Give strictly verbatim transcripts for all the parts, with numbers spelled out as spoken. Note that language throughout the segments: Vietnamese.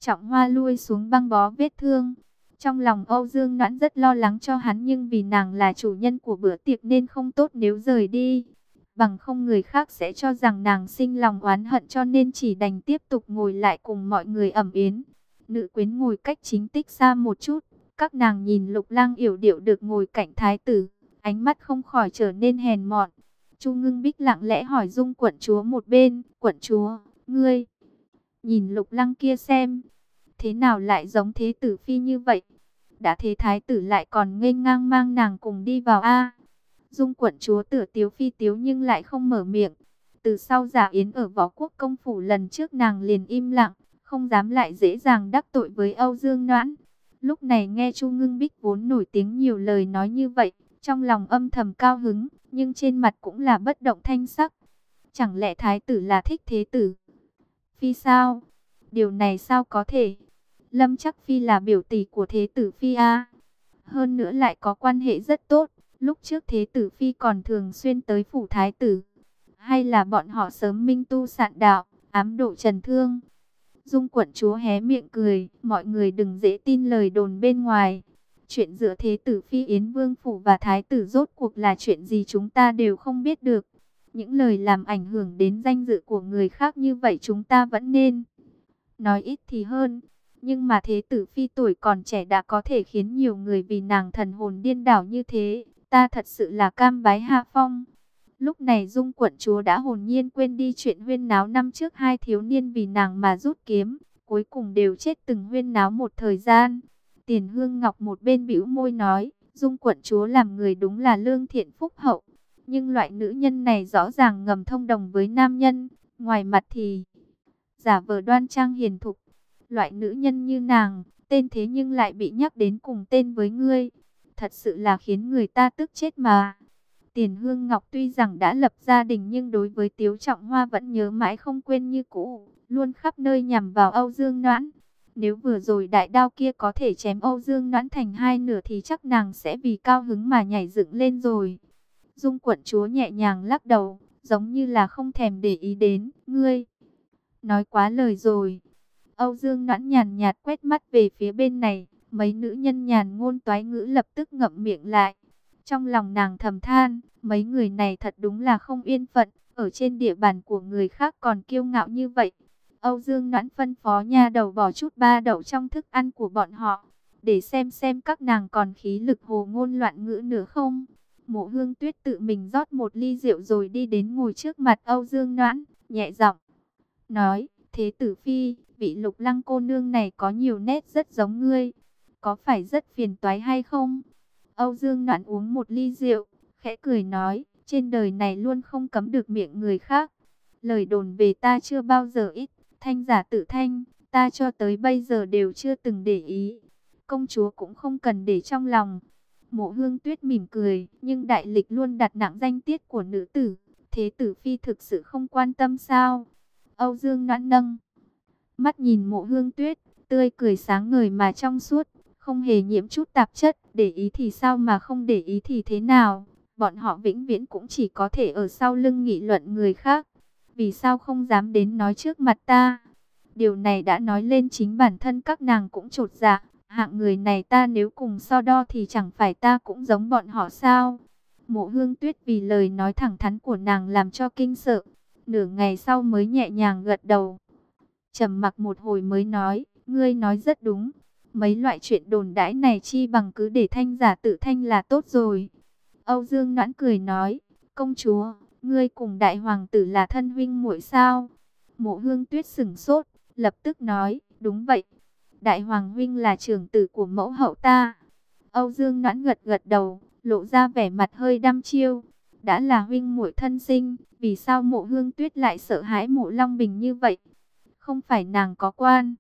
Trọng Hoa lui xuống băng bó vết thương. Trong lòng Âu Dương Noãn rất lo lắng cho hắn, nhưng vì nàng là chủ nhân của bữa tiệc nên không tốt nếu rời đi. Bằng không người khác sẽ cho rằng nàng sinh lòng oán hận, cho nên chỉ đành tiếp tục ngồi lại cùng mọi người ẩm yến. Nữ quyến ngồi cách chính tích xa một chút. Các nàng nhìn Lục Lang yểu điệu được ngồi cạnh thái tử, ánh mắt không khỏi trở nên hèn mọn. Chu Ngưng Bích lặng lẽ hỏi Dung quận chúa một bên, quận chúa, ngươi nhìn Lục Lang kia xem, thế nào lại giống thế tử phi như vậy? Đã thế thái tử lại còn nghênh ngang mang nàng cùng đi vào a. Dung quận chúa tựa tiếu phi tiếu nhưng lại không mở miệng. Từ sau giả yến ở Võ Quốc công phủ lần trước, nàng liền im lặng, không dám lại dễ dàng đắc tội với Âu Dương Noãn. Lúc này nghe Chu Ngưng Bích vốn nổi tiếng nhiều lời nói như vậy, trong lòng âm thầm cao hứng, nhưng trên mặt cũng là bất động thanh sắc. Chẳng lẽ thái tử là thích thế tử phi sao? Điều này sao có thể? Lâm Chắc Phi là biểu tỷ của thế tử phi a. Hơn nữa lại có quan hệ rất tốt. Lúc trước thế tử phi còn thường xuyên tới phủ thái tử. Hay là bọn họ sớm minh tu sạn đạo, ám độ Trần Thương? Dung quận chúa hé miệng cười, mọi người đừng dễ tin lời đồn bên ngoài. Chuyện giữa thế tử phi Yến Vương phủ và thái tử rốt cuộc là chuyện gì chúng ta đều không biết được. Những lời làm ảnh hưởng đến danh dự của người khác như vậy chúng ta vẫn nên nói ít thì hơn. Nhưng mà thế tử phi tuổi còn trẻ đã có thể khiến nhiều người vì nàng thần hồn điên đảo như thế, ta thật sự là cam bái hạ phong. Lúc này Dung quận chúa đã hồn nhiên quên đi chuyện huyên náo năm trước hai thiếu niên vì nàng mà rút kiếm, cuối cùng đều chết từng huyên náo một thời gian. Tiền Hương Ngọc một bên bĩu môi nói, Dung quận chúa làm người đúng là lương thiện phúc hậu, nhưng loại nữ nhân này rõ ràng ngầm thông đồng với nam nhân, ngoài mặt thì giả vờ đoan trang hiền thục. Loại nữ nhân như nàng, tên thế nhưng lại bị nhắc đến cùng tên với ngươi, thật sự là khiến người ta tức chết mà. Tiền Hương Ngọc tuy rằng đã lập gia đình nhưng đối với Tiếu Trọng Hoa vẫn nhớ mãi không quên như cũ, luôn khắp nơi nhằm vào Âu Dương Noãn. Nếu vừa rồi đại đao kia có thể chém Âu Dương Noãn thành hai nửa thì chắc nàng sẽ vì cao hứng mà nhảy dựng lên rồi. Dung quận chúa nhẹ nhàng lắc đầu, giống như là không thèm để ý đến, ngươi nói quá lời rồi. Âu Dương Noãn nhàn nhạt quét mắt về phía bên này, mấy nữ nhân nhàn ngôn toái ngữ lập tức ngậm miệng lại. Trong lòng nàng thầm than, mấy người này thật đúng là không yên phận, ở trên địa bàn của người khác còn kiêu ngạo như vậy. Âu Dương Noãn phân phó nha đầu bỏ chút ba đậu trong thức ăn của bọn họ, để xem xem các nàng còn khí lực hồ ngôn loạn ngữ nữa không. Mộ Hương Tuyết tự mình rót một ly rượu rồi đi đến ngồi trước mặt Âu Dương Noãn, nhẹ giọng nói, thế tử phi, vị Lục Lăng cô nương này có nhiều nét rất giống ngươi, có phải rất phiền toái hay không? Âu Dương Noãn uống một ly rượu, khẽ cười nói, trên đời này luôn không cấm được miệng người khác. Lời đồn về ta chưa bao giờ ít, thanh giả tự thanh, ta cho tới bây giờ đều chưa từng để ý. Công chúa cũng không cần để trong lòng. Mộ Hương Tuyết mỉm cười, nhưng đại lịch luôn đặt nặng danh tiết của nữ tử, thế tử phi thực sự không quan tâm sao? Âu Dương Noãn nâng mắt nhìn Mộ Hương Tuyết, tươi cười sáng ngời mà trong suốt, không hề nhiễm chút tạp chất. Để ý thì sao mà không để ý thì thế nào? Bọn họ vĩnh viễn cũng chỉ có thể ở sau lưng nghị luận người khác. Vì sao không dám đến nói trước mặt ta? Điều này đã nói lên chính bản thân các nàng cũng chột dạ. Hạng người này ta nếu cùng so đo thì chẳng phải ta cũng giống bọn họ sao? Mộ Hương Tuyết vì lời nói thẳng thắn của nàng làm cho kinh sợ. Nửa ngày sau mới nhẹ nhàng gật đầu. Trầm mặc một hồi mới nói, ngươi nói rất đúng. Mấy loại chuyện đồn đãi này chi bằng cứ để thanh giả tự thanh là tốt rồi. Âu Dương Noãn cười nói, công chúa, ngươi cùng đại hoàng tử là thân huynh muội sao? Mộ Hương Tuyết sửng sốt, lập tức nói, đúng vậy. Đại hoàng huynh là trưởng tử của mẫu hậu ta. Âu Dương Noãn gật gật đầu, lộ ra vẻ mặt hơi đăm chiêu. Đã là huynh muội thân sinh, vì sao Mộ Hương Tuyết lại sợ hãi Mộ Long Bình như vậy? Không phải nàng có quan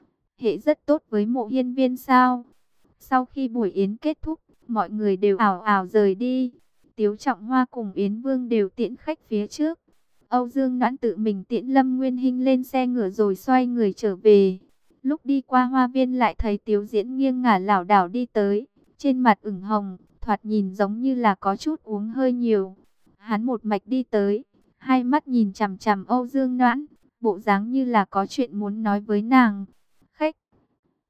hệ rất tốt với Mộ Hiên Viên sao? Sau khi buổi yến kết thúc, mọi người đều ảo ảo rời đi. Tiếu Trọng Hoa cùng Yến Vương đều tiễn khách phía trước. Âu Dương Noãn tự mình tiễn Lâm Nguyên Hinh lên xe ngựa rồi xoay người trở về. Lúc đi qua hoa viên lại thấy Tiếu Diễn nghiêng ngả lảo đảo đi tới, trên mặt ửng hồng, thoạt nhìn giống như là có chút uống hơi nhiều. Hắn một mạch đi tới, hai mắt nhìn chằm chằm Âu Dương Noãn, bộ dáng như là có chuyện muốn nói với nàng. Khách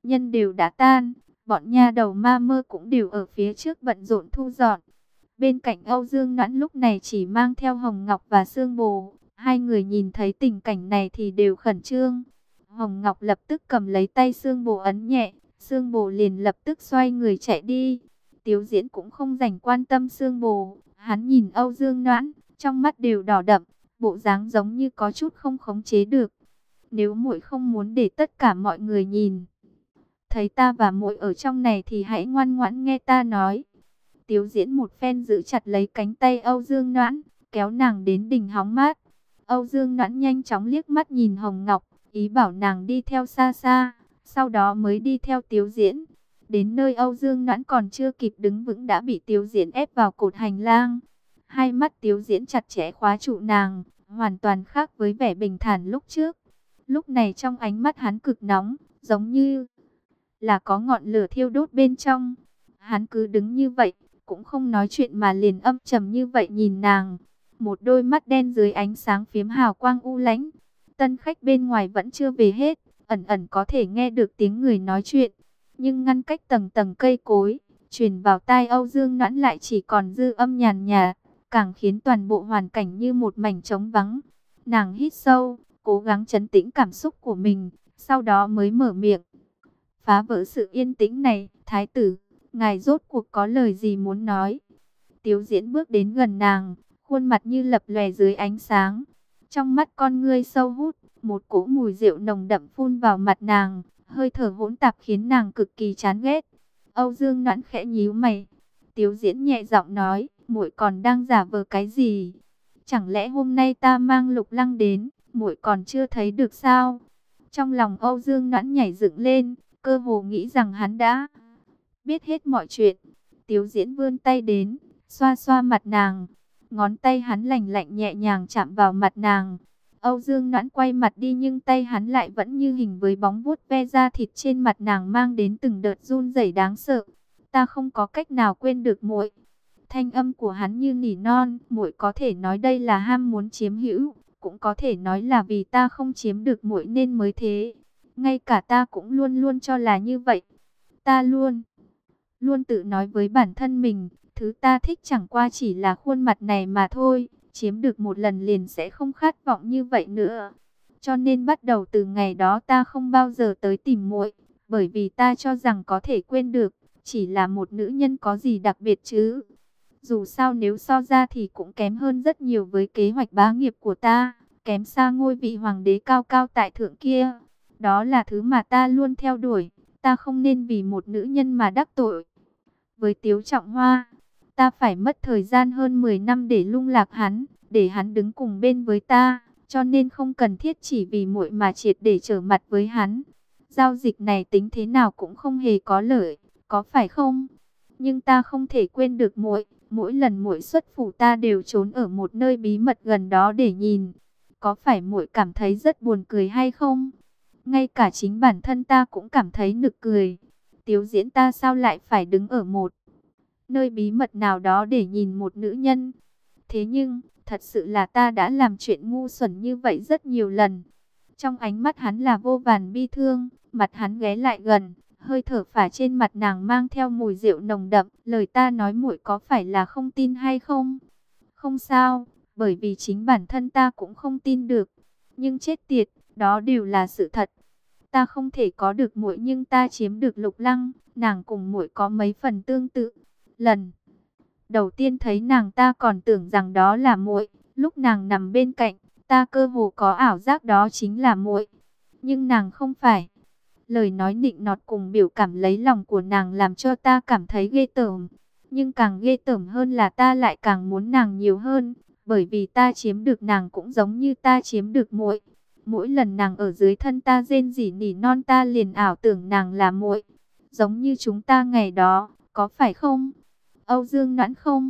nhân đều đã tan, bọn nha đầu ma mơ cũng đều ở phía trước bận rộn thu dọn. Bên cạnh Âu Dương Noãn lúc này chỉ mang theo Hồng Ngọc và Sương Bồ. Hai người nhìn thấy tình cảnh này thì đều khẩn trương. Hồng Ngọc lập tức cầm lấy tay Sương Bồ ấn nhẹ, Sương Bồ liền lập tức xoay người chạy đi. Tiếu Diễn cũng không dành quan tâm Sương Bồ, hắn nhìn Âu Dương Noãn, trong mắt đều đỏ đậm, bộ dáng giống như có chút không khống chế được. Nếu muội không muốn để tất cả mọi người nhìn thấy ta và muội ở trong này thì hãy ngoan ngoãn nghe ta nói. Tiếu Diễn một phen giữ chặt lấy cánh tay Âu Dương Noãn, kéo nàng đến đình hóng mát. Âu Dương Noãn nhanh chóng liếc mắt nhìn Hồng Ngọc, ý bảo nàng đi theo xa xa, sau đó mới đi theo Tiếu Diễn. Đến nơi Âu Dương Noãn còn chưa kịp đứng vững đã bị Tiếu Diễn ép vào cột hành lang. Hai mắt Tiếu Diễn chặt chẽ khóa trụ nàng, hoàn toàn khác với vẻ bình thản lúc trước. Lúc này trong ánh mắt hắn cực nóng, giống như là có ngọn lửa thiêu đốt bên trong. Hắn cứ đứng như vậy, cũng không nói chuyện mà liền âm trầm như vậy nhìn nàng. Một đôi mắt đen dưới ánh sáng phiếm hào quang u lãnh. Tân khách bên ngoài vẫn chưa về hết, ẩn ẩn có thể nghe được tiếng người nói chuyện. Nhưng ngăn cách tầng tầng cây cối, truyền vào tai Âu Dương Noãn lại chỉ còn dư âm nhàn nhạt, càng khiến toàn bộ hoàn cảnh như một mảnh trống vắng. Nàng hít sâu, cố gắng trấn tĩnh cảm xúc của mình, sau đó mới mở miệng. Phá vỡ sự yên tĩnh này, thái tử, ngài rốt cuộc có lời gì muốn nói? Tiếu Diễn bước đến gần nàng, khuôn mặt như lập lòe dưới ánh sáng. Trong mắt con ngươi sâu hút, một cỗ mùi rượu nồng đậm phun vào mặt nàng, hơi thở hỗn tạp khiến nàng cực kỳ chán ghét. Âu Dương Noãn khẽ nhíu mày. Tiếu Diễn nhẹ giọng nói, muội còn đang giả vờ cái gì? Chẳng lẽ hôm nay ta mang Lục Lăng đến, muội còn chưa thấy được sao? Trong lòng Âu Dương Noãn nhảy dựng lên, cơ hồ nghĩ rằng hắn đã biết hết mọi chuyện. Tiếu Diễn vươn tay đến, xoa xoa mặt nàng. Ngón tay hắn lành lạnh nhẹ nhàng chạm vào mặt nàng. Âu Dương Noãn quay mặt đi nhưng tay hắn lại vẫn như hình với bóng vuốt ve da thịt trên mặt nàng mang đến từng đợt run rẩy đáng sợ. Ta không có cách nào quên được muội. Thanh âm của hắn như nỉ non, muội có thể nói đây là ham muốn chiếm hữu, cũng có thể nói là vì ta không chiếm được muội nên mới thế. Ngay cả ta cũng luôn luôn cho là như vậy. Ta luôn, luôn tự nói với bản thân mình, thứ ta thích chẳng qua chỉ là khuôn mặt này mà thôi, chiếm được một lần liền sẽ không khát vọng như vậy nữa. Cho nên bắt đầu từ ngày đó ta không bao giờ tới tìm muội, bởi vì ta cho rằng có thể quên được, chỉ là một nữ nhân có gì đặc biệt chứ. Dù sao nếu so ra thì cũng kém hơn rất nhiều với kế hoạch bá nghiệp của ta, kém xa ngôi vị hoàng đế cao cao tại thượng kia. Đó là thứ mà ta luôn theo đuổi, ta không nên vì một nữ nhân mà đắc tội. Với Tiếu Trọng Hoa, ta phải mất thời gian hơn mười năm để lung lạc hắn, để hắn đứng cùng bên với ta, cho nên không cần thiết chỉ vì muội mà triệt để trở mặt với hắn. Giao dịch này tính thế nào cũng không hề có lợi, có phải không? Nhưng ta không thể quên được muội, mỗi lần muội xuất phủ ta đều trốn ở một nơi bí mật gần đó để nhìn. Có phải muội cảm thấy rất buồn cười hay không? Ngay cả chính bản thân ta cũng cảm thấy nực cười. Tiếu Diễn ta sao lại phải đứng ở một nơi bí mật nào đó để nhìn một nữ nhân? Thế nhưng, thật sự là ta đã làm chuyện ngu xuẩn như vậy rất nhiều lần. Trong ánh mắt hắn là vô vàn bi thương, mặt hắn ghé lại gần, hơi thở phả trên mặt nàng mang theo mùi rượu nồng đậm. Lời ta nói muội có phải là không tin hay không? Không sao, bởi vì chính bản thân ta cũng không tin được. Nhưng chết tiệt, đó đều là sự thật. Ta không thể có được muội nhưng ta chiếm được Lục Lăng, nàng cùng muội có mấy phần tương tự. Lần đầu tiên thấy nàng ta còn tưởng rằng đó là muội, lúc nàng nằm bên cạnh, ta cơ hồ có ảo giác đó chính là muội. Nhưng nàng không phải. Lời nói nịnh nọt cùng biểu cảm lấy lòng của nàng làm cho ta cảm thấy ghê tởm. Nhưng càng ghê tởm hơn là ta lại càng muốn nàng nhiều hơn, bởi vì ta chiếm được nàng cũng giống như ta chiếm được muội. Mỗi lần nàng ở dưới thân ta rên rỉ nỉ non ta liền ảo tưởng nàng là muội, giống như chúng ta ngày đó, có phải không? Âu Dương Noãn không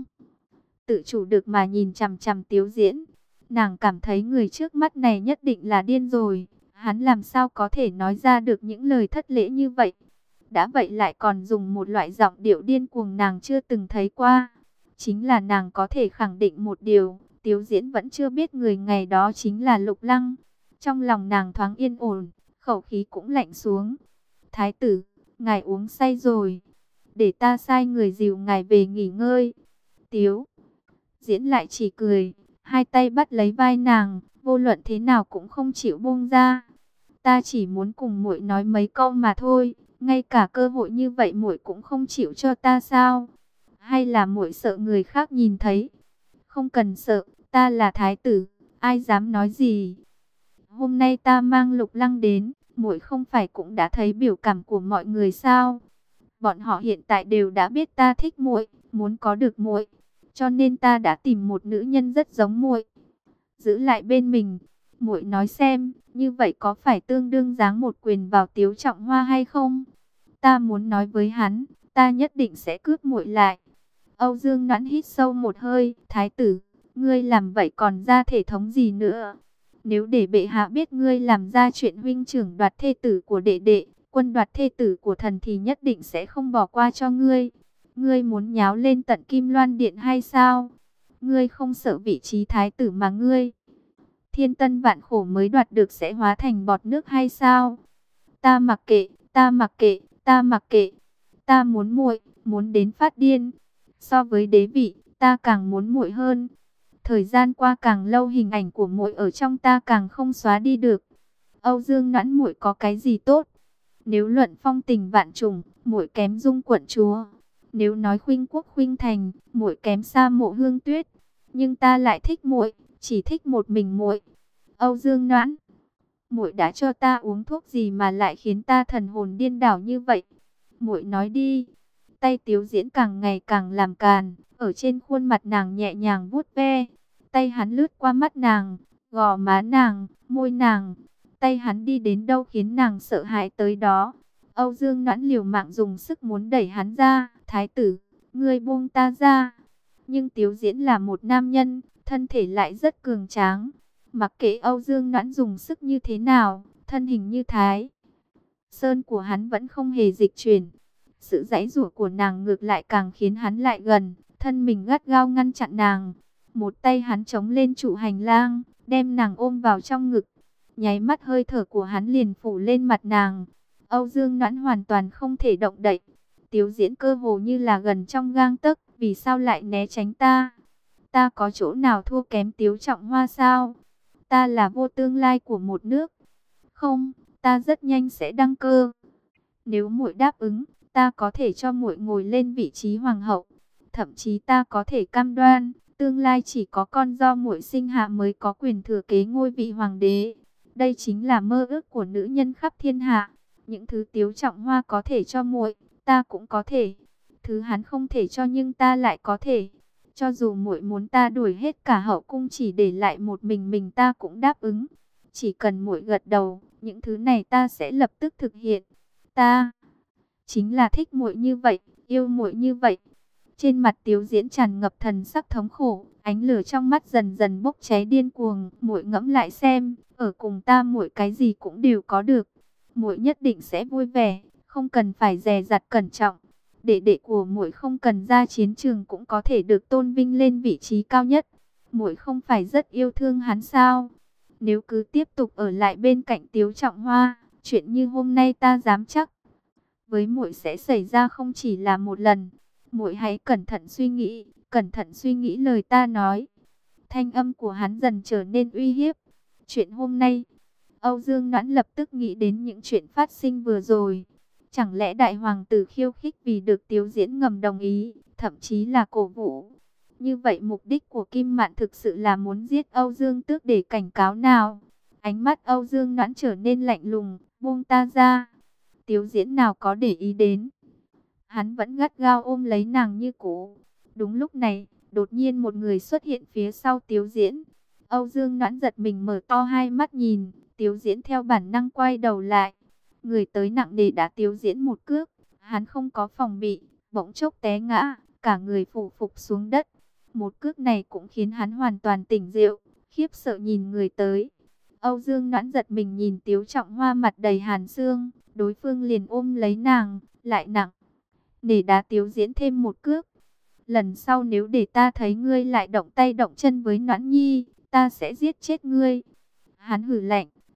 tự chủ được mà nhìn chằm chằm Tiếu Diễn. Nàng cảm thấy người trước mắt này nhất định là điên rồi. Hắn làm sao có thể nói ra được những lời thất lễ như vậy? Đã vậy lại còn dùng một loại giọng điệu điên cuồng nàng chưa từng thấy qua. Chính là nàng có thể khẳng định một điều, Tiếu Diễn vẫn chưa biết người ngày đó chính là Lục Lăng. Trong lòng nàng thoáng yên ổn, khẩu khí cũng lạnh xuống. Thái tử, ngài uống say rồi, để ta sai người dìu ngài về nghỉ ngơi. Tiếu Diễn lại chỉ cười, hai tay bắt lấy vai nàng, vô luận thế nào cũng không chịu buông ra. Ta chỉ muốn cùng muội nói mấy câu mà thôi, ngay cả cơ hội như vậy muội cũng không chịu cho ta sao? Hay là muội sợ người khác nhìn thấy? Không cần sợ, ta là thái tử, ai dám nói gì? Hôm nay ta mang Lục Lăng đến, muội không phải cũng đã thấy biểu cảm của mọi người sao? Bọn họ hiện tại đều đã biết ta thích muội, muốn có được muội, cho nên ta đã tìm một nữ nhân rất giống muội, giữ lại bên mình. Muội nói xem, như vậy có phải tương đương giáng một quyền vào Tiếu Trọng Hoa hay không? Ta muốn nói với hắn, ta nhất định sẽ cướp muội lại. Âu Dương Noãn hít sâu một hơi, thái tử, ngươi làm vậy còn ra thể thống gì nữa? Nếu để bệ hạ biết ngươi làm ra chuyện huynh trưởng đoạt thê tử của đệ đệ, quân đoạt thê tử của thần thì nhất định sẽ không bỏ qua cho ngươi. Ngươi muốn nháo lên tận Kim Loan Điện hay sao? Ngươi không sợ vị trí thái tử mà ngươi thiên tân vạn khổ mới đoạt được sẽ hóa thành bọt nước hay sao? Ta mặc kệ, ta mặc kệ, ta mặc kệ. Ta muốn muội, muốn đến phát điên. So với đế vị, ta càng muốn muội hơn. Thời gian qua càng lâu, hình ảnh của muội ở trong ta càng không xóa đi được. Âu Dương Noãn, muội có cái gì tốt? Nếu luận phong tình vạn trùng, muội kém Dung quận chúa. Nếu nói khuynh quốc khuynh thành, muội kém xa Mộ Hương Tuyết. Nhưng ta lại thích muội, chỉ thích một mình muội. Âu Dương Noãn, muội đã cho ta uống thuốc gì mà lại khiến ta thần hồn điên đảo như vậy? Muội nói đi. Tay Tiếu Diễn càng ngày càng làm càn, ở trên khuôn mặt nàng nhẹ nhàng vuốt ve. Tay hắn lướt qua mắt nàng, gò má nàng, môi nàng. Tay hắn đi đến đâu khiến nàng sợ hãi tới đó. Âu Dương Noãn liều mạng dùng sức muốn đẩy hắn ra. Thái tử, ngươi buông ta ra. Nhưng Tiếu Diễn là một nam nhân, thân thể lại rất cường tráng. Mặc kệ Âu Dương Noãn dùng sức như thế nào, thân hình như Thái Sơn của hắn vẫn không hề dịch chuyển. Sự giãy giụa của nàng ngược lại càng khiến hắn lại gần, thân mình gắt gao ngăn chặn nàng. Một tay hắn chống lên trụ hành lang, đem nàng ôm vào trong ngực. Nháy mắt hơi thở của hắn liền phủ lên mặt nàng. Âu Dương Noãn hoàn toàn không thể động đậy. Tiếu Diễn cơ hồ như là gần trong gang tấc, vì sao lại né tránh ta? Ta có chỗ nào thua kém Tiếu Trọng Hoa sao? Ta là vua tương lai của một nước. Không, ta rất nhanh sẽ đăng cơ. Nếu muội đáp ứng, ta có thể cho muội ngồi lên vị trí hoàng hậu. Thậm chí ta có thể cam đoan, tương lai chỉ có con do muội sinh hạ mới có quyền thừa kế ngôi vị hoàng đế. Đây chính là mơ ước của nữ nhân khắp thiên hạ. Những thứ Tiếu Trọng Hoa có thể cho muội, ta cũng có thể. Thứ hắn không thể cho nhưng ta lại có thể. Cho dù muội muốn ta đuổi hết cả hậu cung chỉ để lại một mình mình, ta cũng đáp ứng. Chỉ cần muội gật đầu, những thứ này ta sẽ lập tức thực hiện. Ta chính là thích muội như vậy, yêu muội như vậy. Trên mặt Tiếu Diễn tràn ngập thần sắc thống khổ, ánh lửa trong mắt dần dần bốc cháy điên cuồng. Muội ngẫm lại xem, ở cùng ta muội cái gì cũng đều có được. Muội nhất định sẽ vui vẻ, không cần phải dè dặt cẩn trọng. Đệ đệ của muội không cần ra chiến trường cũng có thể được tôn vinh lên vị trí cao nhất. Muội không phải rất yêu thương hắn sao? Nếu cứ tiếp tục ở lại bên cạnh Tiếu Trọng Hoa, chuyện như hôm nay ta dám chắc với muội sẽ xảy ra không chỉ là một lần. Muội hãy cẩn thận suy nghĩ, cẩn thận suy nghĩ lời ta nói. Thanh âm của hắn dần trở nên uy hiếp. Chuyện hôm nay, Âu Dương Noãn lập tức nghĩ đến những chuyện phát sinh vừa rồi. Chẳng lẽ đại hoàng tử khiêu khích vì được Tiếu Diễn ngầm đồng ý, thậm chí là cổ vũ? Như vậy mục đích của Kim Mạn thực sự là muốn giết Âu Dương Tước để cảnh cáo nào? Ánh mắt Âu Dương Noãn trở nên lạnh lùng, buông ta ra. Tiếu Diễn nào có để ý đến. Hắn vẫn gắt gao ôm lấy nàng như cũ. Đúng lúc này, đột nhiên một người xuất hiện phía sau Tiếu Diễn. Âu Dương Noãn giật mình mở to hai mắt nhìn, Tiếu Diễn theo bản năng quay đầu lại. Người tới nặng nề đá Tiếu Diễn một cước, hắn không có phòng bị, bỗng chốc té ngã, cả người phủ phục xuống đất. Một cước này cũng khiến hắn hoàn toàn tỉnh rượu, khiếp sợ nhìn người tới. Âu Dương Noãn giật mình nhìn Tiếu Trọng Hoa mặt đầy hàn xương, đối phương liền ôm lấy nàng, lại nặng để đá Tiếu Diễn thêm một cước. Lần sau nếu để ta thấy ngươi lại động tay động chân với Noãn Nhi, ta sẽ giết chết ngươi. Hắn hử lạnh,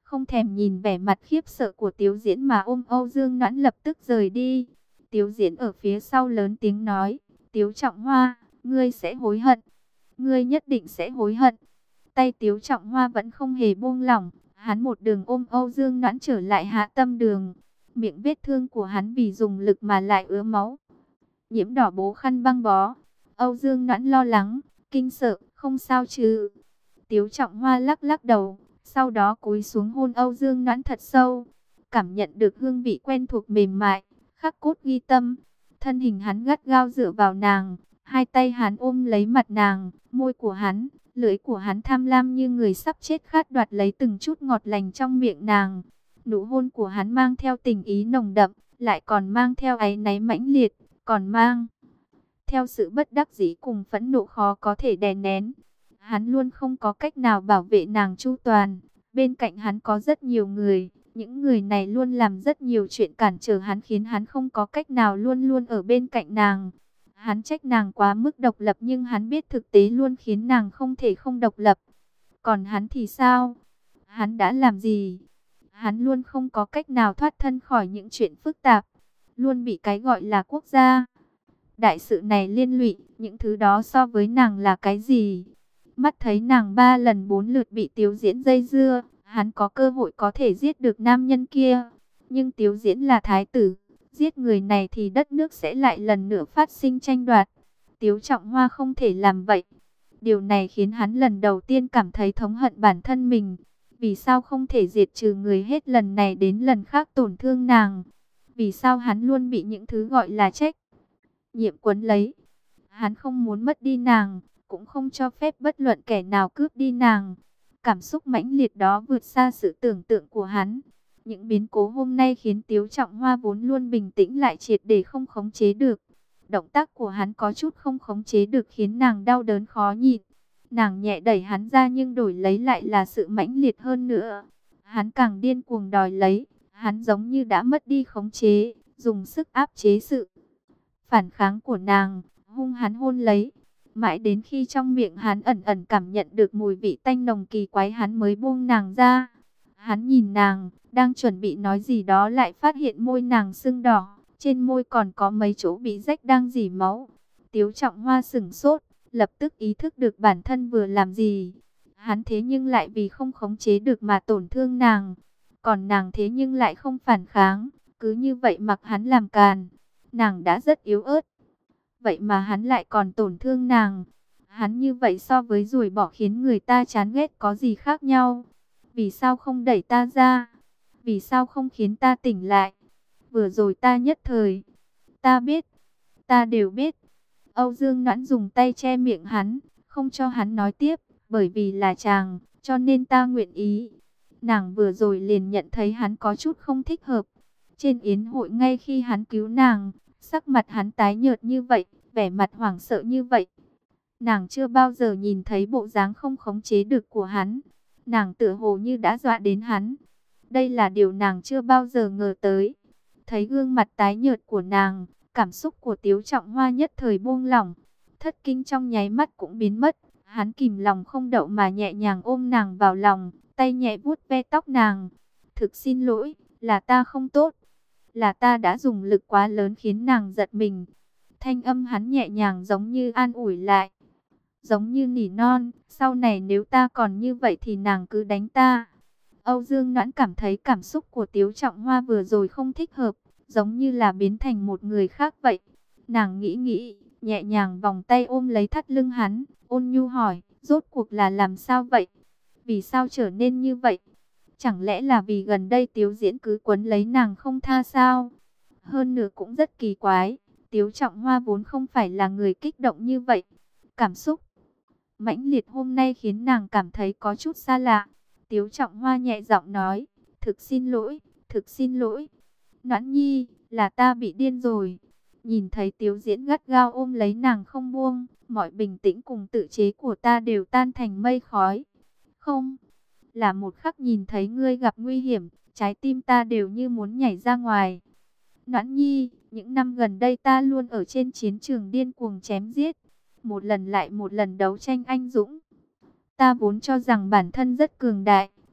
không thèm nhìn vẻ mặt khiếp sợ của Tiếu Diễn mà ôm Âu Dương Noãn lập tức rời đi. Tiếu Diễn ở phía sau lớn tiếng nói, Tiếu Trọng Hoa, ngươi sẽ hối hận, ngươi nhất định sẽ hối hận. Tay Tiếu Trọng Hoa vẫn không hề buông lỏng, hắn một đường ôm Âu Dương Noãn trở lại Hạ Tâm Đường. Miệng vết thương của hắn vì dùng lực mà lại ứa máu, nhiễm đỏ bố khăn băng bó. Âu Dương Noãn lo lắng, kinh sợ, không sao chứ? Tiếu Trọng Hoa lắc lắc đầu, sau đó cúi xuống hôn Âu Dương Noãn thật sâu, cảm nhận được hương vị quen thuộc mềm mại, khắc cốt ghi tâm. Thân hình hắn gắt gao dựa vào nàng, hai tay hắn ôm lấy mặt nàng, môi của hắn, lưỡi của hắn tham lam như người sắp chết khát đoạt lấy từng chút ngọt lành trong miệng nàng. Nụ hôn của hắn mang theo tình ý nồng đậm, lại còn mang theo áy náy mãnh liệt, còn mang theo sự bất đắc dĩ cùng phẫn nộ khó có thể đè nén. Hắn luôn không có cách nào bảo vệ nàng chu toàn. Bên cạnh hắn có rất nhiều người, những người này luôn làm rất nhiều chuyện cản trở hắn, khiến hắn không có cách nào luôn luôn ở bên cạnh nàng. Hắn trách nàng quá mức độc lập, nhưng hắn biết thực tế luôn khiến nàng không thể không độc lập. Còn hắn thì sao? Hắn đã làm gì? Hắn luôn không có cách nào thoát thân khỏi những chuyện phức tạp, luôn bị cái gọi là quốc gia đại sự này liên lụy. Những thứ đó so với nàng là cái gì? Mắt thấy nàng ba lần bốn lượt bị Tiếu Diễn dây dưa, hắn có cơ hội có thể giết được nam nhân kia. Nhưng Tiếu Diễn là thái tử, giết người này thì đất nước sẽ lại lần nữa phát sinh tranh đoạt. Tiếu Trọng Hoa không thể làm vậy. Điều này khiến hắn lần đầu tiên cảm thấy thống hận bản thân mình. Vì sao không thể diệt trừ người hết lần này đến lần khác tổn thương nàng? Vì sao hắn luôn bị những thứ gọi là trách nhiệm quấn lấy? Hắn không muốn mất đi nàng, cũng không cho phép bất luận kẻ nào cướp đi nàng. Cảm xúc mãnh liệt đó vượt xa sự tưởng tượng của hắn. Những biến cố hôm nay khiến Tiếu Trọng Hoa vốn luôn bình tĩnh lại triệt để không khống chế được. Động tác của hắn có chút không khống chế được khiến nàng đau đớn khó nhịn. Nàng nhẹ đẩy hắn ra nhưng đổi lấy lại là sự mãnh liệt hơn nữa. Hắn càng điên cuồng đòi lấy, hắn giống như đã mất đi khống chế, dùng sức áp chế sự phản kháng của nàng, hung hắn hôn lấy. Mãi đến khi trong miệng hắn ẩn ẩn cảm nhận được mùi vị tanh nồng kỳ quái, hắn mới buông nàng ra. Hắn nhìn nàng, đang chuẩn bị nói gì đó lại phát hiện môi nàng sưng đỏ, trên môi còn có mấy chỗ bị rách đang rỉ máu. Tiếu Trọng Hoa sửng sốt, lập tức ý thức được bản thân vừa làm gì. Hắn thế nhưng lại vì không khống chế được mà tổn thương nàng. Còn nàng thế nhưng lại không phản kháng, cứ như vậy mặc hắn làm càn. Nàng đã rất yếu ớt, vậy mà hắn lại còn tổn thương nàng. Hắn như vậy so với ruồi bỏ khiến người ta chán ghét có gì khác nhau? Vì sao không đẩy ta ra? Vì sao không khiến ta tỉnh lại? Vừa rồi ta nhất thời, ta biết, ta đều biết. Âu Dương Noãn dùng tay che miệng hắn, không cho hắn nói tiếp, bởi vì là chàng, cho nên ta nguyện ý. Nàng vừa rồi liền nhận thấy hắn có chút không thích hợp. Trên yến hội ngay khi hắn cứu nàng, sắc mặt hắn tái nhợt như vậy, vẻ mặt hoảng sợ như vậy. Nàng chưa bao giờ nhìn thấy bộ dáng không khống chế được của hắn. Nàng tựa hồ như đã dọa đến hắn. Đây là điều nàng chưa bao giờ ngờ tới. Thấy gương mặt tái nhợt của nàng, cảm xúc của Tiếu Trọng Hoa nhất thời buông lỏng. Thất kinh trong nháy mắt cũng biến mất. Hắn kìm lòng không đậu mà nhẹ nhàng ôm nàng vào lòng, tay nhẹ vuốt ve tóc nàng. Thực xin lỗi, là ta không tốt. Là ta đã dùng lực quá lớn khiến nàng giật mình. Thanh âm hắn nhẹ nhàng giống như an ủi lại, giống như nỉ non, sau này nếu ta còn như vậy thì nàng cứ đánh ta. Âu Dương Noãn cảm thấy cảm xúc của Tiếu Trọng Hoa vừa rồi không thích hợp, giống như là biến thành một người khác vậy. Nàng nghĩ nghĩ, nhẹ nhàng vòng tay ôm lấy thắt lưng hắn, ôn nhu hỏi, rốt cuộc là làm sao vậy? Vì sao trở nên như vậy? Chẳng lẽ là vì gần đây Tiếu Diễn cứ quấn lấy nàng không tha sao? Hơn nữa cũng rất kỳ quái, Tiếu Trọng Hoa vốn không phải là người kích động như vậy. Cảm xúc mãnh liệt hôm nay khiến nàng cảm thấy có chút xa lạ. Tiếu Trọng Hoa nhẹ giọng nói, thực xin lỗi, thực xin lỗi. Noãn nhi, là ta bị điên rồi. Nhìn thấy Tiếu Diễn gắt gao ôm lấy nàng không buông, mọi bình tĩnh cùng tự chế của ta đều tan thành mây khói. Không, là một khắc nhìn thấy ngươi gặp nguy hiểm, trái tim ta đều như muốn nhảy ra ngoài. Noãn nhi, những năm gần đây ta luôn ở trên chiến trường điên cuồng chém giết, một lần lại một lần đấu tranh anh dũng. Ta vốn cho rằng bản thân rất cường đại,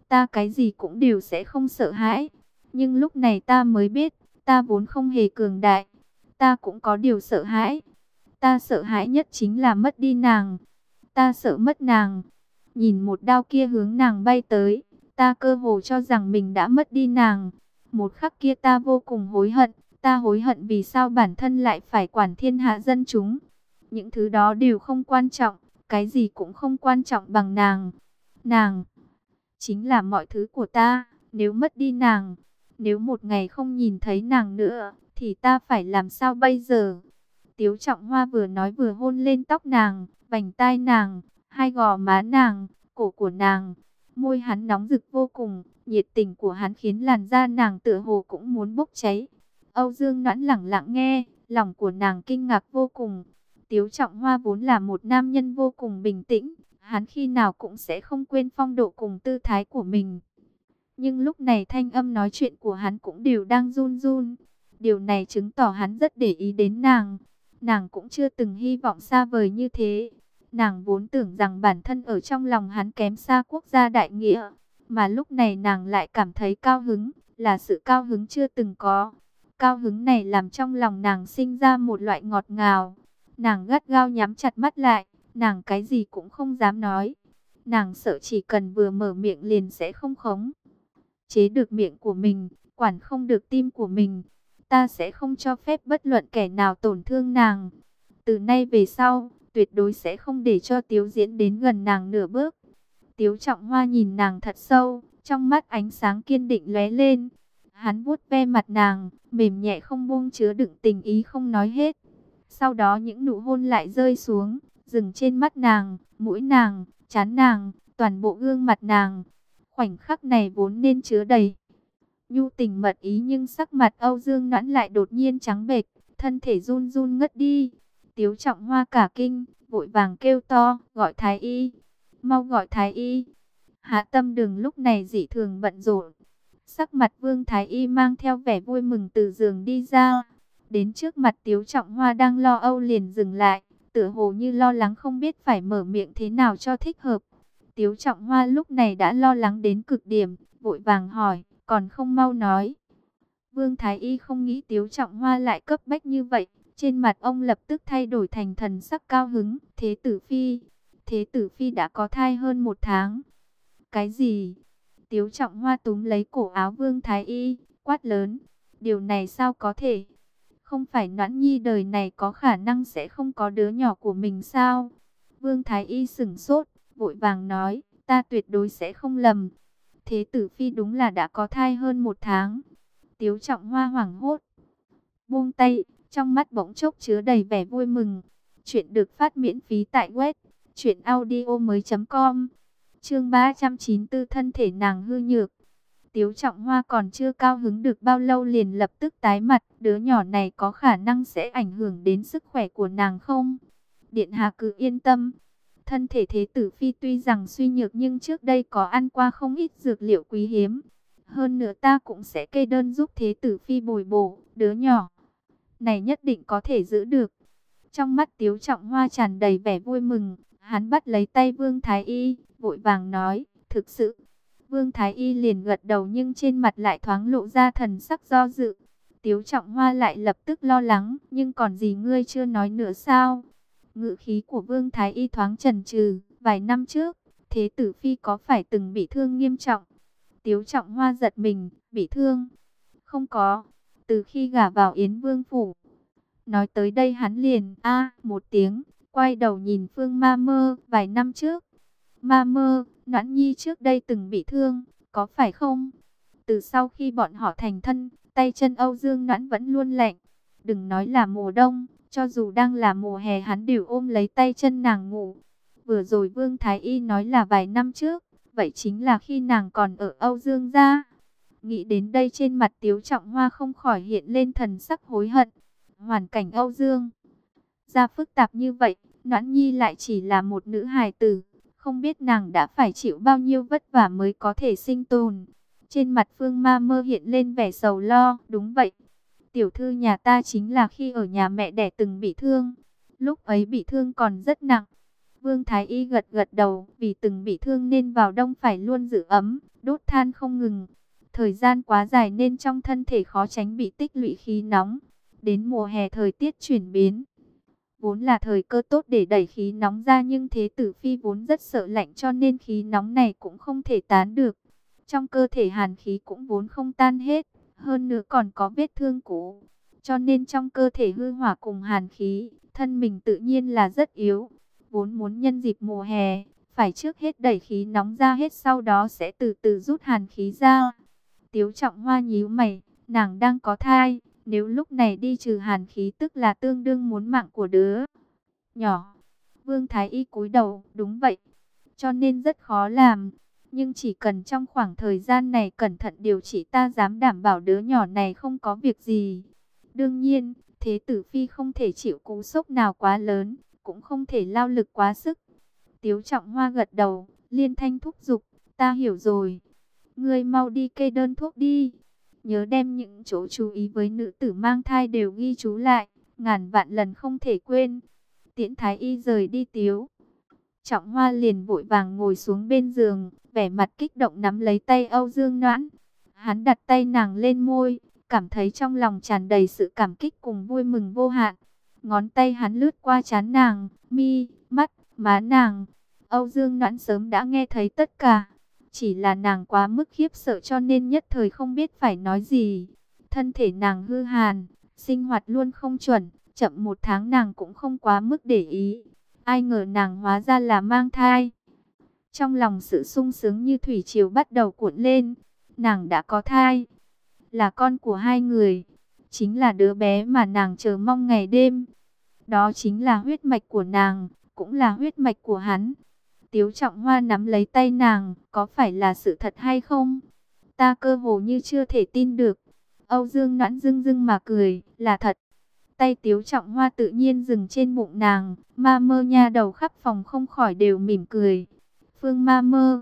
ta cái gì cũng đều sẽ không sợ hãi. Nhưng lúc này ta mới biết, ta vốn không hề cường đại. Ta cũng có điều sợ hãi. Ta sợ hãi nhất chính là mất đi nàng. Ta sợ mất nàng. Nhìn một đao kia hướng nàng bay tới, ta cơ hồ cho rằng mình đã mất đi nàng. Một khắc kia ta vô cùng hối hận. Ta hối hận vì sao bản thân lại phải quản thiên hạ dân chúng. Những thứ đó đều không quan trọng. Cái gì cũng không quan trọng bằng nàng. Nàng chính là mọi thứ của ta. Nếu mất đi nàng, nếu một ngày không nhìn thấy nàng nữa, thì ta phải làm sao bây giờ? Tiếu Trọng Hoa vừa nói vừa hôn lên tóc nàng, vành tai nàng, hai gò má nàng, cổ của nàng. Môi hắn nóng rực vô cùng, nhiệt tình của hắn khiến làn da nàng tựa hồ cũng muốn bốc cháy. Âu Dương Noãn lẳng lặng nghe, lòng của nàng kinh ngạc vô cùng. Tiếu Trọng Hoa vốn là một nam nhân vô cùng bình tĩnh, hắn khi nào cũng sẽ không quên phong độ cùng tư thái của mình. Nhưng lúc này thanh âm nói chuyện của hắn cũng đều đang run run. Điều này chứng tỏ hắn rất để ý đến nàng. Nàng cũng chưa từng hy vọng xa vời như thế. Nàng vốn tưởng rằng bản thân ở trong lòng hắn kém xa quốc gia đại nghĩa. Mà lúc này nàng lại cảm thấy cao hứng, là sự cao hứng chưa từng có. Cao hứng này làm trong lòng nàng sinh ra một loại ngọt ngào. Nàng gắt gao nhắm chặt mắt lại, nàng cái gì cũng không dám nói. Nàng sợ chỉ cần vừa mở miệng liền sẽ không khống chế được miệng của mình, quản không được tim của mình. Ta sẽ không cho phép bất luận kẻ nào tổn thương nàng. Từ nay về sau, tuyệt đối sẽ không để cho Tiếu Diễn đến gần nàng nửa bước. Tiếu Trọng Hoa nhìn nàng thật sâu, trong mắt ánh sáng kiên định lóe lên. Hắn vuốt ve mặt nàng, mềm nhẹ không buông chứa đựng tình ý không nói hết. Sau đó những nụ hôn lại rơi xuống, dừng trên mắt nàng, mũi nàng, trán nàng, toàn bộ gương mặt nàng. Khoảnh khắc này vốn nên chứa đầy nhu tình mật ý, nhưng sắc mặt Âu Dương Noãn lại đột nhiên trắng bệch, thân thể run run ngất đi. Tiếu Trọng Hoa cả kinh, vội vàng kêu to, gọi thái y, mau gọi thái y. Hạ Tâm Đường lúc này dị thường bận rộn. Sắc mặt Vương thái y mang theo vẻ vui mừng từ giường đi ra, đến trước mặt Tiếu Trọng Hoa đang lo âu liền dừng lại, tựa hồ như lo lắng không biết phải mở miệng thế nào cho thích hợp. Tiếu Trọng Hoa lúc này đã lo lắng đến cực điểm, vội vàng hỏi, còn không mau nói. Vương thái y không nghĩ Tiếu Trọng Hoa lại cấp bách như vậy, trên mặt ông lập tức thay đổi thành thần sắc cao hứng. Thế tử phi, thế tử phi đã có thai hơn một tháng. Cái gì? Tiếu Trọng Hoa túm lấy cổ áo Vương thái y, quát lớn, điều này sao có thể? Không phải Noãn Nhi đời này có khả năng sẽ không có đứa nhỏ của mình sao? Vương thái y sửng sốt, vội vàng nói, ta tuyệt đối sẽ không lầm. Thế tử phi đúng là đã có thai hơn một tháng. Tiếu Trọng Hoa hoảng hốt, buông tay, trong mắt bỗng chốc chứa đầy vẻ vui mừng. Chuyện được phát miễn phí tại web truyện audio mới chấm com. Chương ba trăm chín mươi tư, thân thể nàng hư nhược. Tiếu Trọng Hoa còn chưa cao hứng được bao lâu liền lập tức tái mặt. Đứa nhỏ này có khả năng sẽ ảnh hưởng đến sức khỏe của nàng không? Điện hạ cứ yên tâm. Thân thể thế tử phi tuy rằng suy nhược nhưng trước đây có ăn qua không ít dược liệu quý hiếm. Hơn nữa ta cũng sẽ kê đơn giúp thế tử phi bồi bổ. Đứa nhỏ này nhất định có thể giữ được. Trong mắt Tiếu Trọng Hoa tràn đầy vẻ vui mừng. Hắn bắt lấy tay Vương thái y, vội vàng nói, thực sự. Vương thái y liền gật đầu nhưng trên mặt lại thoáng lộ ra thần sắc do dự. Tiếu Trọng Hoa lại lập tức lo lắng, nhưng còn gì ngươi chưa nói nữa sao? Ngữ khí của Vương thái y thoáng chần chừ. Vài năm trước, thế tử phi có phải từng bị thương nghiêm trọng? Tiếu Trọng Hoa giật mình, bị thương? Không có, từ khi gả vào Yến Vương phủ. Nói tới đây hắn liền a một tiếng, quay đầu nhìn Phương Ma Mơ. Vài năm trước, Ma Mơ, Noãn Nhi trước đây từng bị thương, có phải không? Từ sau khi bọn họ thành thân, tay chân Âu Dương Noãn vẫn luôn lạnh. Đừng nói là mùa đông, cho dù đang là mùa hè hắn đều ôm lấy tay chân nàng ngủ. Vừa rồi Vương thái y nói là vài năm trước, vậy chính là khi nàng còn ở Âu Dương gia. Nghĩ đến đây trên mặt Tiếu Trọng Hoa không khỏi hiện lên thần sắc hối hận. Hoàn cảnh Âu Dương gia phức tạp như vậy, Noãn Nhi lại chỉ là một nữ hài tử, không biết nàng đã phải chịu bao nhiêu vất vả mới có thể sinh tồn. Trên mặt Phương Ma Mơ hiện lên vẻ sầu lo. Đúng vậy, tiểu thư nhà ta chính là khi ở nhà mẹ đẻ từng bị thương. Lúc ấy bị thương còn rất nặng. Vương Thái Y gật gật đầu, vì từng bị thương nên vào đông phải luôn giữ ấm, đốt than không ngừng. Thời gian quá dài nên trong thân thể khó tránh bị tích lũy khí nóng. Đến mùa hè thời tiết chuyển biến, vốn là thời cơ tốt để đẩy khí nóng ra, nhưng Thế Tử Phi vốn rất sợ lạnh cho nên khí nóng này cũng không thể tán được. Trong cơ thể hàn khí cũng vốn không tan hết, hơn nữa còn có vết thương cũ. Cho nên trong cơ thể hư hỏa cùng hàn khí, thân mình tự nhiên là rất yếu. Vốn muốn nhân dịp mùa hè, phải trước hết đẩy khí nóng ra hết, sau đó sẽ từ từ rút hàn khí ra. Tiếu Trọng Hoa nhíu mày, nàng đang có thai, nếu lúc này đi trừ hàn khí tức là tương đương muốn mạng của đứa nhỏ. Vương Thái Y cúi đầu, đúng vậy, cho nên rất khó làm. Nhưng chỉ cần trong khoảng thời gian này cẩn thận điều trị, ta dám đảm bảo đứa nhỏ này không có việc gì. Đương nhiên, Thế Tử Phi không thể chịu cú sốc nào quá lớn, cũng không thể lao lực quá sức. Tiếu Trọng Hoa gật đầu, liên thanh thúc giục, ta hiểu rồi. Ngươi mau đi kê đơn thuốc đi. Nhớ đem những chỗ chú ý với nữ tử mang thai đều ghi chú lại, ngàn vạn lần không thể quên. Tiễn Thái Y rời đi, Tiếu Trọng Hoa liền vội vàng ngồi xuống bên giường, vẻ mặt kích động nắm lấy tay Âu Dương Noãn. Hắn đặt tay nàng lên môi, cảm thấy trong lòng tràn đầy sự cảm kích cùng vui mừng vô hạn. Ngón tay hắn lướt qua trán nàng, mi, mắt, má nàng. Âu Dương Noãn sớm đã nghe thấy tất cả, chỉ là nàng quá mức khiếp sợ cho nên nhất thời không biết phải nói gì. Thân thể nàng hư hàn, sinh hoạt luôn không chuẩn, chậm một tháng nàng cũng không quá mức để ý. Ai ngờ nàng hóa ra là mang thai. Trong lòng sự sung sướng như thủy triều bắt đầu cuộn lên. Nàng đã có thai, là con của hai người, chính là đứa bé mà nàng chờ mong ngày đêm. Đó chính là huyết mạch của nàng, cũng là huyết mạch của hắn. Tiếu Trọng Hoa nắm lấy tay nàng, có phải là sự thật hay không? Ta cơ hồ như chưa thể tin được. Âu Dương Noãn dưng dưng mà cười, là thật. Tay Tiếu Trọng Hoa tự nhiên dừng trên bụng nàng, ma mơ nha đầu khắp phòng không khỏi đều mỉm cười. Phương ma mơ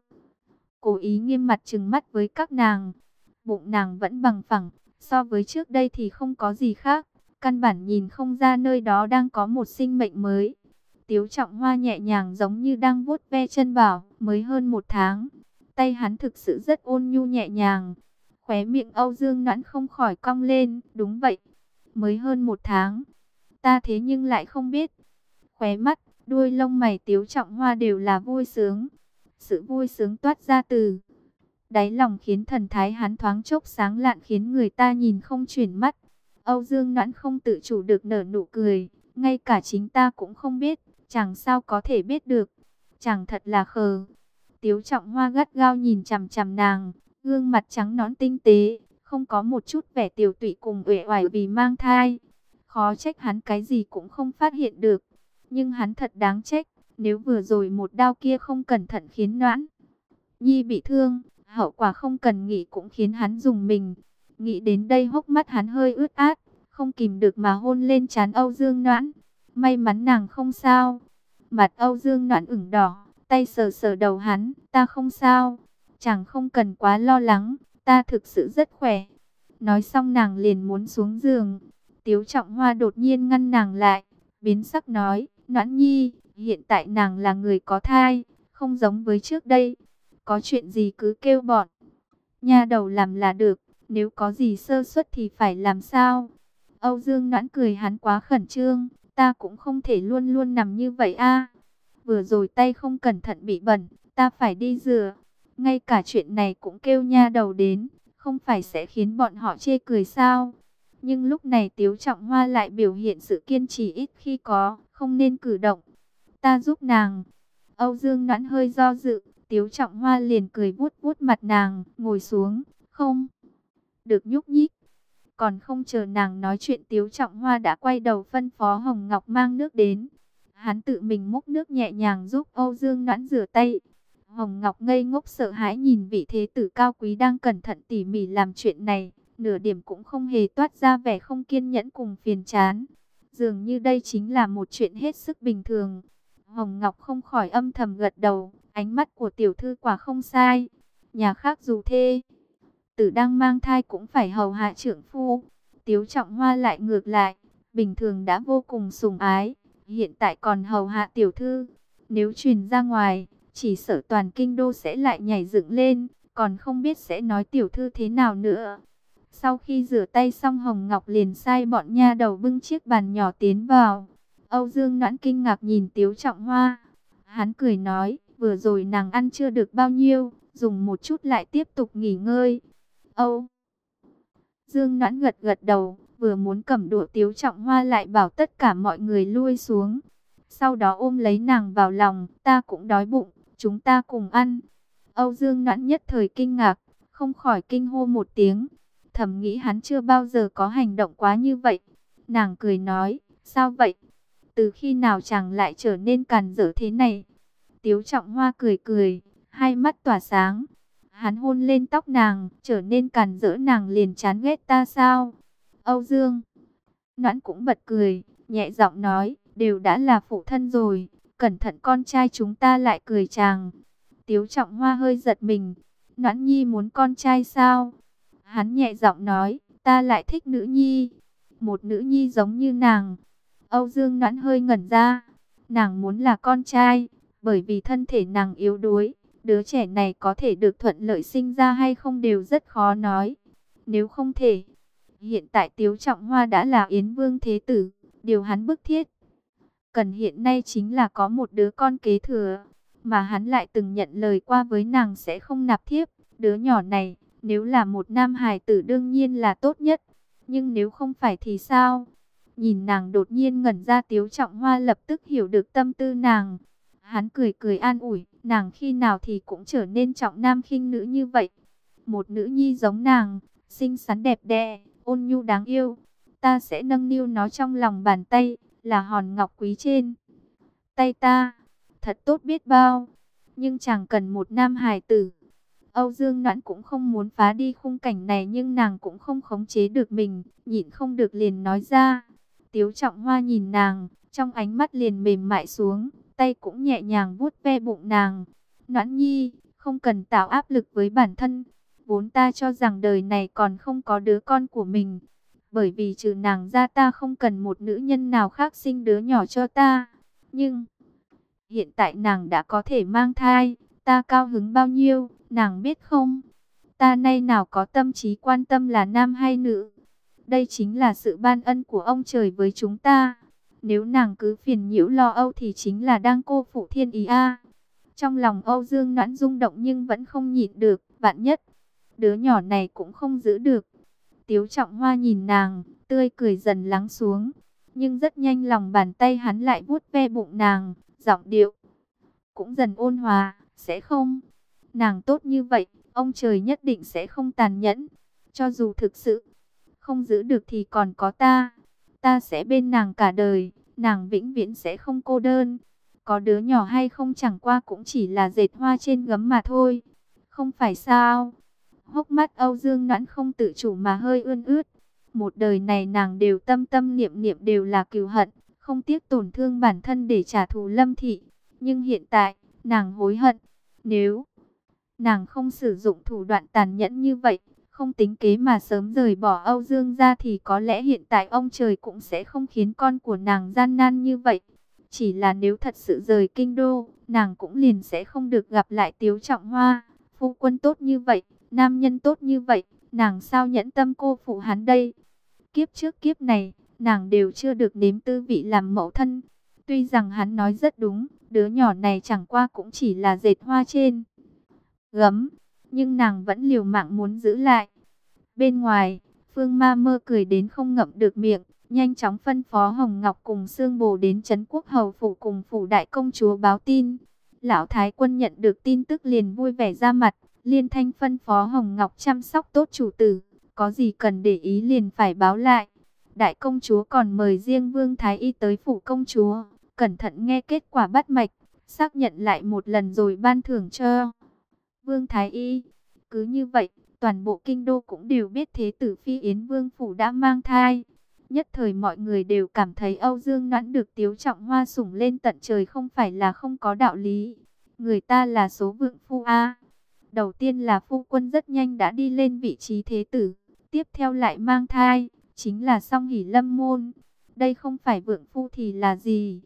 cố ý nghiêm mặt trừng mắt với các nàng. Bụng nàng vẫn bằng phẳng, so với trước đây thì không có gì khác. Căn bản nhìn không ra nơi đó đang có một sinh mệnh mới. Tiếu Trọng Hoa nhẹ nhàng giống như đang vuốt ve chân bảo, mới hơn một tháng. Tay hắn thực sự rất ôn nhu nhẹ nhàng. Khóe miệng Âu Dương Noãn không khỏi cong lên, đúng vậy, mới hơn một tháng. Ta thế nhưng lại không biết. Khóe mắt, đuôi lông mày Tiếu Trọng Hoa đều là vui sướng. Sự vui sướng toát ra từ đáy lòng khiến thần thái hắn thoáng chốc sáng lạn, khiến người ta nhìn không chuyển mắt. Âu Dương Noãn không tự chủ được nở nụ cười, ngay cả chính ta cũng không biết, chẳng sao có thể biết được, chẳng thật là khờ. Tiếu Trọng Hoa gắt gao nhìn chằm chằm nàng, gương mặt trắng nõn tinh tế, không có một chút vẻ tiều tụy cùng uể oải vì mang thai. Khó trách hắn cái gì cũng không phát hiện được, nhưng hắn thật đáng trách, nếu vừa rồi một đao kia không cẩn thận khiến Noãn Nhi bị thương, hậu quả không cần nghĩ cũng khiến hắn rùng mình. Nghĩ đến đây hốc mắt hắn hơi ướt át, không kìm được mà hôn lên trán Âu Dương Noãn. May mắn nàng không sao. Mặt Âu Dương Noãn ửng đỏ, tay sờ sờ đầu hắn, ta không sao, chẳng không cần quá lo lắng, ta thực sự rất khỏe. Nói xong nàng liền muốn xuống giường. Tiếu Trọng Hoa đột nhiên ngăn nàng lại, biến sắc nói, Noãn Nhi, hiện tại nàng là người có thai, không giống với trước đây. Có chuyện gì cứ kêu bọn nha đầu làm là được, nếu có gì sơ suất thì phải làm sao? Âu Dương Noãn cười hắn quá khẩn trương, ta cũng không thể luôn luôn nằm như vậy a. Vừa rồi tay không cẩn thận bị bẩn, ta phải đi rửa. Ngay cả chuyện này cũng kêu nha đầu đến, không phải sẽ khiến bọn họ chê cười sao? Nhưng lúc này Tiếu Trọng Hoa lại biểu hiện sự kiên trì ít khi có, không nên cử động. Ta giúp nàng. Âu Dương Noãn hơi do dự, Tiếu Trọng Hoa liền cười vuốt vuốt mặt nàng, ngồi xuống, không được nhúc nhích. Còn không chờ nàng nói chuyện, Tiếu Trọng Hoa đã quay đầu phân phó Hồng Ngọc mang nước đến. Hắn tự mình múc nước nhẹ nhàng giúp Âu Dương Noãn rửa tay. Hồng Ngọc ngây ngốc sợ hãi nhìn vị thế tử cao quý đang cẩn thận tỉ mỉ làm chuyện này, nửa điểm cũng không hề toát ra vẻ không kiên nhẫn cùng phiền chán. Dường như đây chính là một chuyện hết sức bình thường. Hồng Ngọc không khỏi âm thầm gật đầu, ánh mắt của tiểu thư quả không sai. Nhà khác dù thê tử đang mang thai cũng phải hầu hạ trưởng phu. Tiếu Trọng Hoa lại ngược lại, bình thường đã vô cùng sủng ái, hiện tại còn hầu hạ tiểu thư. Nếu truyền ra ngoài, chỉ sợ toàn kinh đô sẽ lại nhảy dựng lên, còn không biết sẽ nói tiểu thư thế nào nữa. Sau khi rửa tay xong, Hồng Ngọc liền sai bọn nha đầu bưng chiếc bàn nhỏ tiến vào. Âu Dương Noãn kinh ngạc nhìn Tiếu Trọng Hoa. Hắn cười nói, vừa rồi nàng ăn chưa được bao nhiêu, dùng một chút lại tiếp tục nghỉ ngơi. Âu Dương Noãn gật gật đầu, vừa muốn cầm đũa, Tiếu Trọng Hoa lại bảo tất cả mọi người lui xuống. Sau đó ôm lấy nàng vào lòng, ta cũng đói bụng, chúng ta cùng ăn. Âu Dương Noãn nhất thời kinh ngạc, không khỏi kinh hô một tiếng. Thầm nghĩ hắn chưa bao giờ có hành động quá như vậy. Nàng cười nói, sao vậy? Từ khi nào chàng lại trở nên càn rỡ thế này? Tiếu Trọng Hoa cười cười, hai mắt tỏa sáng. Hắn hôn lên tóc nàng, trở nên càn rỡ, nàng liền chán ghét ta sao? Âu Dương Noãn cũng bật cười, nhẹ giọng nói, đều đã là phụ thân rồi, cẩn thận con trai chúng ta lại cười chàng. Tiếu Trọng Hoa hơi giật mình, Noãn nhi muốn con trai sao? Hắn nhẹ giọng nói, ta lại thích nữ nhi, một nữ nhi giống như nàng. Âu Dương Noãn hơi ngẩn ra, nàng muốn là con trai, bởi vì thân thể nàng yếu đuối, đứa trẻ này có thể được thuận lợi sinh ra hay không đều rất khó nói. Nếu không thể, hiện tại Tiếu Trọng Hoa đã là Yến Vương Thế Tử, điều hắn bức thiết cần hiện nay chính là có một đứa con kế thừa, mà hắn lại từng nhận lời qua với nàng sẽ không nạp thiếp. Đứa nhỏ này, nếu là một nam hài tử đương nhiên là tốt nhất, nhưng nếu không phải thì sao? Nhìn nàng đột nhiên ngẩn ra, Tiếu Trọng Hoa lập tức hiểu được tâm tư nàng. Hắn cười cười an ủi, nàng khi nào thì cũng trở nên trọng nam khinh nữ như vậy. Một nữ nhi giống nàng, xinh xắn đẹp đẽ, ôn nhu đáng yêu. Ta sẽ nâng niu nó trong lòng bàn tay, là hòn ngọc quý trên tay ta. Thật tốt biết bao, nhưng chẳng cần một nam hài tử. Âu Dương Noãn cũng không muốn phá đi khung cảnh này, nhưng nàng cũng không khống chế được mình, nhịn không được liền nói ra. Tiếu Trọng Hoa nhìn nàng, trong ánh mắt liền mềm mại xuống, tay cũng nhẹ nhàng vuốt ve bụng nàng. Noãn nhi, không cần tạo áp lực với bản thân, vốn ta cho rằng đời này còn không có đứa con của mình, bởi vì trừ nàng ra ta không cần một nữ nhân nào khác sinh đứa nhỏ cho ta. Nhưng hiện tại nàng đã có thể mang thai, ta cao hứng bao nhiêu, nàng biết không? Ta nay nào có tâm trí quan tâm là nam hay nữ. Đây chính là sự ban ân của ông trời với chúng ta. Nếu nàng cứ phiền nhiễu lo âu thì chính là đang cô phụ thiên ý a. Trong lòng Âu Dương Noãn rung động nhưng vẫn không nhịn được, vạn nhất đứa nhỏ này cũng không giữ được. Tiếu Trọng Hoa nhìn nàng, tươi cười dần lắng xuống, nhưng rất nhanh lòng bàn tay hắn lại vuốt ve bụng nàng, giọng điệu cũng dần ôn hòa, sẽ không. Nàng tốt như vậy, ông trời nhất định sẽ không tàn nhẫn. Cho dù thực sự không giữ được thì còn có ta. Ta sẽ bên nàng cả đời, nàng vĩnh viễn sẽ không cô đơn. Có đứa nhỏ hay không chẳng qua cũng chỉ là dệt hoa trên gấm mà thôi. Không phải sao? Hốc mắt Âu Dương Noãn không tự chủ mà hơi ươn ướt. Một đời này nàng đều tâm tâm niệm niệm đều là cừu hận, không tiếc tổn thương bản thân để trả thù Lâm Thị. Nhưng hiện tại, nàng hối hận. Nếu nàng không sử dụng thủ đoạn tàn nhẫn như vậy, không tính kế mà sớm rời bỏ Âu Dương ra, thì có lẽ hiện tại ông trời cũng sẽ không khiến con của nàng gian nan như vậy. Chỉ là nếu thật sự rời kinh đô, nàng cũng liền sẽ không được gặp lại Tiếu Trọng Hoa. Phu quân tốt như vậy, nam nhân tốt như vậy, nàng sao nhẫn tâm cô phụ hắn đây? Kiếp trước kiếp này, nàng đều chưa được nếm tư vị làm mẫu thân. Tuy rằng hắn nói rất đúng, đứa nhỏ này chẳng qua cũng chỉ là dệt hoa trên gấm, nhưng nàng vẫn liều mạng muốn giữ lại. Bên ngoài, Phương Ma Mơ cười đến không ngậm được miệng, nhanh chóng phân phó Hồng Ngọc cùng Sương Bồ đến trấn Quốc Hầu phủ cùng phủ đại công chúa báo tin. Lão Thái Quân nhận được tin tức liền vui vẻ ra mặt, liên thanh phân phó Hồng Ngọc chăm sóc tốt chủ tử, có gì cần để ý liền phải báo lại. Đại công chúa còn mời riêng Vương Thái Y tới phủ công chúa, cẩn thận nghe kết quả bắt mạch, xác nhận lại một lần rồi ban thưởng cho Vương Thái Y. Cứ như vậy, toàn bộ kinh đô cũng đều biết thế tử phi Yến Vương phủ đã mang thai. Nhất thời mọi người đều cảm thấy Âu Dương Noãn được Tiếu Trọng Hoa sủng lên tận trời không phải là không có đạo lý. Người ta là số vượng phu a. Đầu tiên là phu quân rất nhanh đã đi lên vị trí thế tử, tiếp theo lại mang thai, chính là song hỷ lâm môn. Đây không phải vượng phu thì là gì?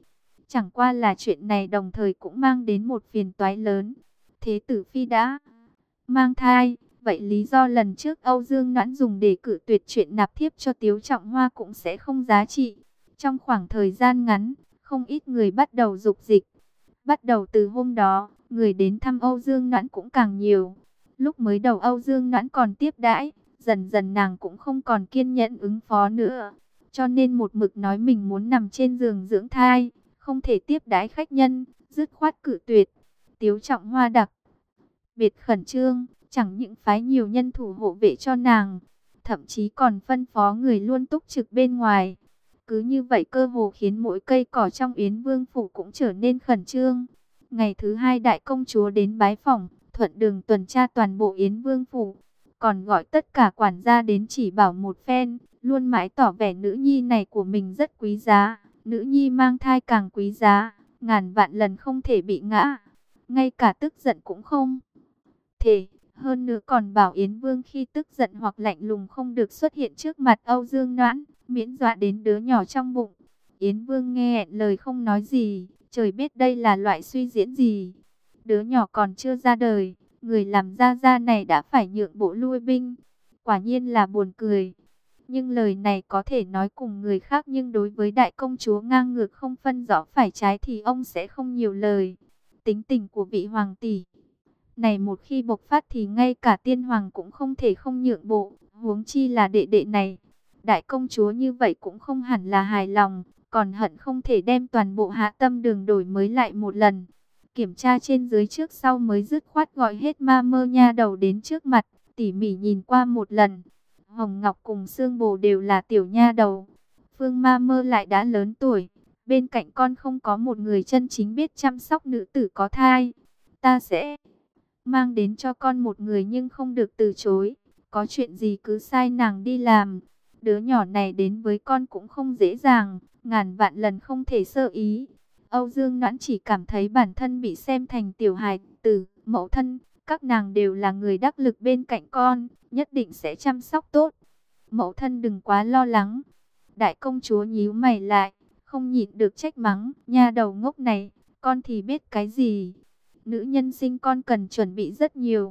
Chẳng qua là chuyện này đồng thời cũng mang đến một phiền toái lớn. Thế tử phi đã mang thai, vậy lý do lần trước Âu Dương Noãn dùng để cự tuyệt chuyện nạp thiếp cho Tiếu Trọng Hoa cũng sẽ không giá trị. Trong khoảng thời gian ngắn, không ít người bắt đầu dục dịch. Bắt đầu từ hôm đó, người đến thăm Âu Dương Noãn cũng càng nhiều. Lúc mới đầu Âu Dương Noãn còn tiếp đãi, dần dần nàng cũng không còn kiên nhẫn ứng phó nữa. Cho nên một mực nói mình muốn nằm trên giường dưỡng thai, không thể tiếp đãi khách nhân, dứt khoát cự tuyệt. Tiếu Trọng Hoa đặc biệt khẩn trương, chẳng những phái nhiều nhân thủ hộ vệ cho nàng, thậm chí còn phân phó người luôn túc trực bên ngoài. Cứ như vậy cơ hồ khiến mỗi cây cỏ trong Yến Vương phủ cũng trở nên khẩn trương. Ngày thứ hai đại công chúa đến bái phỏng, thuận đường tuần tra toàn bộ Yến Vương phủ, còn gọi tất cả quản gia đến chỉ bảo một phen, luôn mãi tỏ vẻ nữ nhi này của mình rất quý giá, nữ nhi mang thai càng quý giá, ngàn vạn lần không thể bị ngã, ngay cả tức giận cũng không thể. Hơn nữa còn bảo Yến Vương khi tức giận hoặc lạnh lùng không được xuất hiện trước mặt Âu Dương Noãn, miễn dọa đến đứa nhỏ trong bụng. Yến Vương nghe lời không nói gì, trời biết đây là loại suy diễn gì. Đứa nhỏ còn chưa ra đời, người làm gia gia này đã phải nhượng bộ lui binh. Quả nhiên là buồn cười. Nhưng lời này có thể nói cùng người khác, nhưng đối với đại công chúa ngang ngược không phân rõ phải trái thì ông sẽ không nhiều lời. Tính tình của vị hoàng tỷ này một khi bộc phát thì ngay cả tiên hoàng cũng không thể không nhượng bộ, huống chi là đệ đệ này. Đại công chúa như vậy cũng không hẳn là hài lòng, còn hận không thể đem toàn bộ Hạ Tâm Đường đổi mới lại một lần. Kiểm tra trên dưới trước sau mới dứt khoát gọi hết ma mơ nha đầu đến trước mặt, tỉ mỉ nhìn qua một lần. Hồng Ngọc cùng Sương Bồ đều là tiểu nha đầu, Phương ma mơ lại đã lớn tuổi, bên cạnh con không có một người chân chính biết chăm sóc nữ tử có thai. Ta sẽ mang đến cho con một người nhưng không được từ chối, có chuyện gì cứ sai nàng đi làm. Đứa nhỏ này đến với con cũng không dễ dàng, ngàn vạn lần không thể sơ ý. Âu Dương Noãn chỉ cảm thấy bản thân bị xem thành tiểu hài tử, mẫu thân, các nàng đều là người đắc lực bên cạnh con, nhất định sẽ chăm sóc tốt. Mẫu thân đừng quá lo lắng. Đại công chúa nhíu mày lại, không nhịn được trách mắng, nha đầu ngốc này, con thì biết cái gì. Nữ nhân sinh con cần chuẩn bị rất nhiều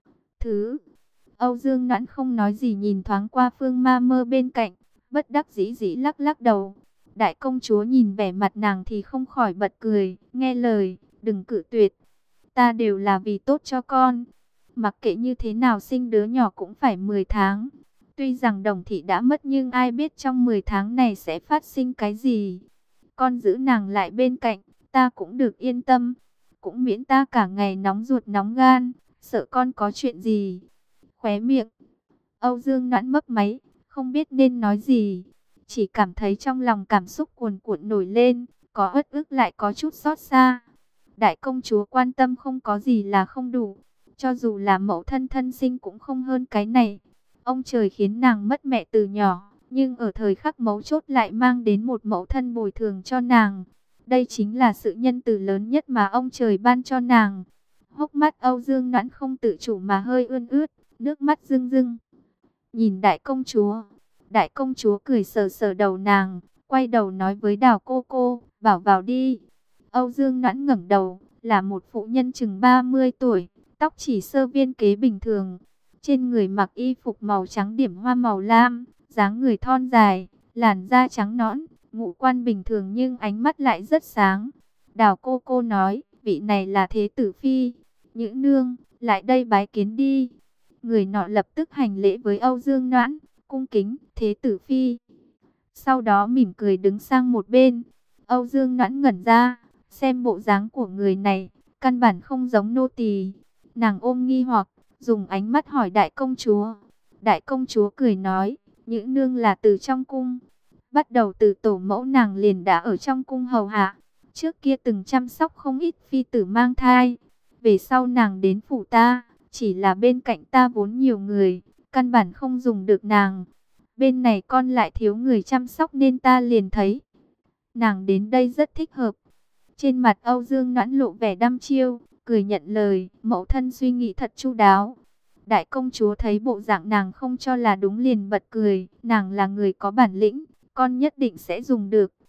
thứ. Âu Dương Noãn không nói gì, nhìn thoáng qua Phương ma mơ bên cạnh, bất đắc dĩ dĩ lắc lắc đầu. Đại công chúa nhìn vẻ mặt nàng thì không khỏi bật cười, nghe lời, đừng cự tuyệt. Ta đều là vì tốt cho con. Mặc kệ như thế nào sinh đứa nhỏ cũng phải mười tháng. Tuy rằng Đồng thị đã mất nhưng ai biết trong mười tháng này sẽ phát sinh cái gì. Con giữ nàng lại bên cạnh, ta cũng được yên tâm. Cũng miễn ta cả ngày nóng ruột nóng gan, sợ con có chuyện gì. Khóe miệng Âu Dương Noãn mấp máy, không biết nên nói gì. Chỉ cảm thấy trong lòng cảm xúc cuồn cuộn nổi lên, có uất ức lại có chút xót xa. Đại công chúa quan tâm không có gì là không đủ, cho dù là mẫu thân thân sinh cũng không hơn cái này. Ông trời khiến nàng mất mẹ từ nhỏ, nhưng ở thời khắc mấu chốt lại mang đến một mẫu thân bồi thường cho nàng. Đây chính là sự nhân từ lớn nhất mà ông trời ban cho nàng. Hốc mắt Âu Dương Noãn không tự chủ mà hơi ươn ướt, nước mắt rưng rưng. Nhìn đại công chúa, đại công chúa cười sờ sờ đầu nàng, quay đầu nói với Đào cô cô, bảo vào đi. Âu Dương Noãn ngẩng đầu, là một phụ nhân chừng ba mươi tuổi, tóc chỉ sơ viên kế bình thường. Trên người mặc y phục màu trắng điểm hoa màu lam, dáng người thon dài, làn da trắng nõn, ngũ quan bình thường nhưng ánh mắt lại rất sáng. Đào cô cô nói, vị này là thế tử phi. Nhữ nương, lại đây bái kiến đi. Người nọ lập tức hành lễ với Âu Dương Noãn, cung kính, thế tử phi. Sau đó mỉm cười đứng sang một bên. Âu Dương Noãn ngẩn ra, xem bộ dáng của người này, căn bản không giống nô tỳ. Nàng ôm nghi hoặc, dùng ánh mắt hỏi đại công chúa. Đại công chúa cười nói, Nhữ nương là từ trong cung. Bắt đầu từ tổ mẫu nàng liền đã ở trong cung hầu hạ. Trước kia từng chăm sóc không ít phi tử mang thai. Về sau nàng đến phủ ta, chỉ là bên cạnh ta vốn nhiều người, căn bản không dùng được nàng. Bên này con lại thiếu người chăm sóc nên ta liền thấy nàng đến đây rất thích hợp. Trên mặt Âu Dương Noãn lộ vẻ đăm chiêu, cười nhận lời, mẫu thân suy nghĩ thật chu đáo. Đại công chúa thấy bộ dạng nàng không cho là đúng liền bật cười, nàng là người có bản lĩnh, con nhất định sẽ dùng được.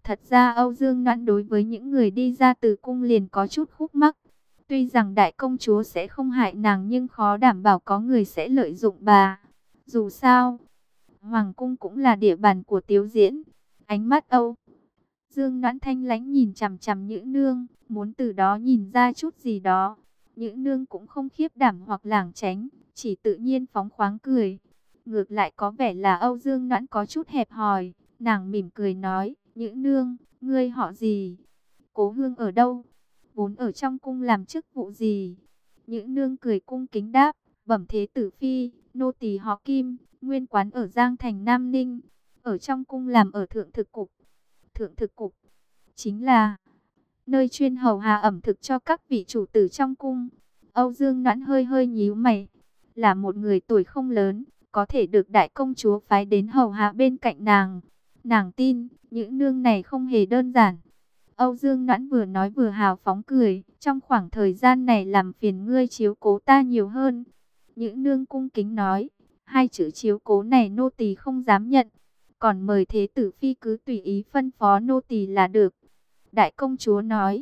Thật ra Âu Dương Noãn đối với những người đi ra từ cung liền có chút khúc mắc. Tuy rằng đại công chúa sẽ không hại nàng nhưng khó đảm bảo có người sẽ lợi dụng bà. Dù sao, Hoàng cung cũng là địa bàn của Tiếu Diễn. Ánh mắt Âu Dương Noãn thanh lãnh nhìn chằm chằm Nhữ Nương, muốn từ đó nhìn ra chút gì đó. Nhữ Nương cũng không khiếp đảm hoặc lảng tránh, chỉ tự nhiên phóng khoáng cười. Ngược lại có vẻ là Âu Dương Noãn có chút hẹp hòi, nàng mỉm cười nói, Nhữ Nương, ngươi họ gì? Cố Hương ở đâu? Vốn ở trong cung làm chức vụ gì? Nhữ Nương cười cung kính đáp, bẩm thế tử phi, nô tỳ họ Kim, nguyên quán ở Giang Thành Nam Ninh, ở trong cung làm ở thượng thực cục. Thượng thực cục chính là nơi chuyên hầu hạ ẩm thực cho các vị chủ tử trong cung. Âu Dương Noãn hơi hơi nhíu mày, là một người tuổi không lớn, có thể được đại công chúa phái đến hầu hạ bên cạnh nàng. Nàng tin, những nương này không hề đơn giản. Âu Dương Noãn vừa nói vừa hào phóng cười, trong khoảng thời gian này làm phiền ngươi chiếu cố ta nhiều hơn. Những nương cung kính nói, hai chữ chiếu cố này nô tỳ không dám nhận, còn mời thế tử phi cứ tùy ý phân phó nô tỳ là được. Đại công chúa nói,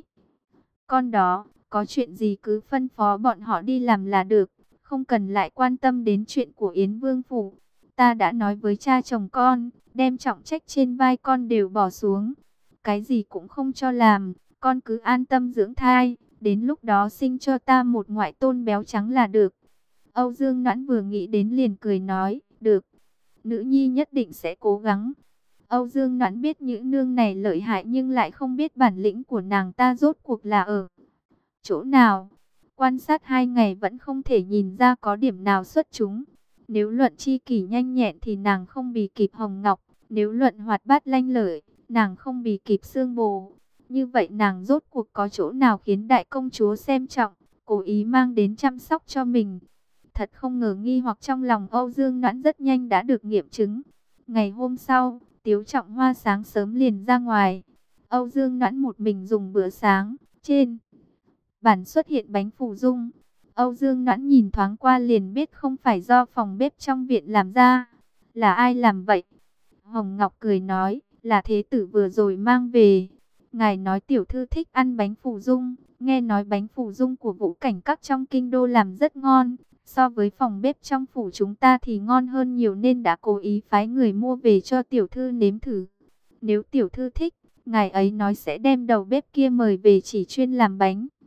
con đó, có chuyện gì cứ phân phó bọn họ đi làm là được, không cần lại quan tâm đến chuyện của Yến Vương Phủ. Ta đã nói với cha chồng con, đem trọng trách trên vai con đều bỏ xuống. Cái gì cũng không cho làm, con cứ an tâm dưỡng thai, đến lúc đó sinh cho ta một ngoại tôn béo trắng là được. Âu Dương Noãn vừa nghĩ đến liền cười nói, được, nữ nhi nhất định sẽ cố gắng. Âu Dương Noãn biết những nương này lợi hại nhưng lại không biết bản lĩnh của nàng ta rốt cuộc là ở chỗ nào. Quan sát hai ngày vẫn không thể nhìn ra có điểm nào xuất chúng. Nếu luận chi kỷ nhanh nhẹn thì nàng không bì kịp Hồng Ngọc. Nếu luận hoạt bát lanh lợi, nàng không bì kịp Sương Bồ. Như vậy nàng rốt cuộc có chỗ nào khiến đại công chúa xem trọng, cố ý mang đến chăm sóc cho mình. Thật không ngờ nghi hoặc trong lòng Âu Dương Noãn rất nhanh đã được nghiệm chứng. Ngày hôm sau, Tiếu Trọng Hoa sáng sớm liền ra ngoài. Âu Dương Noãn một mình dùng bữa sáng. Trên bàn xuất hiện bánh phù dung. Âu Dương Noãn nhìn thoáng qua liền biết không phải do phòng bếp trong viện làm ra. Là ai làm vậy? Hồng Ngọc cười nói, là thế tử vừa rồi mang về. Ngài nói tiểu thư thích ăn bánh phù dung. Nghe nói bánh phù dung của Vũ Cảnh Các trong kinh đô làm rất ngon. So với phòng bếp trong phủ chúng ta thì ngon hơn nhiều nên đã cố ý phái người mua về cho tiểu thư nếm thử. Nếu tiểu thư thích, ngài ấy nói sẽ đem đầu bếp kia mời về chỉ chuyên làm bánh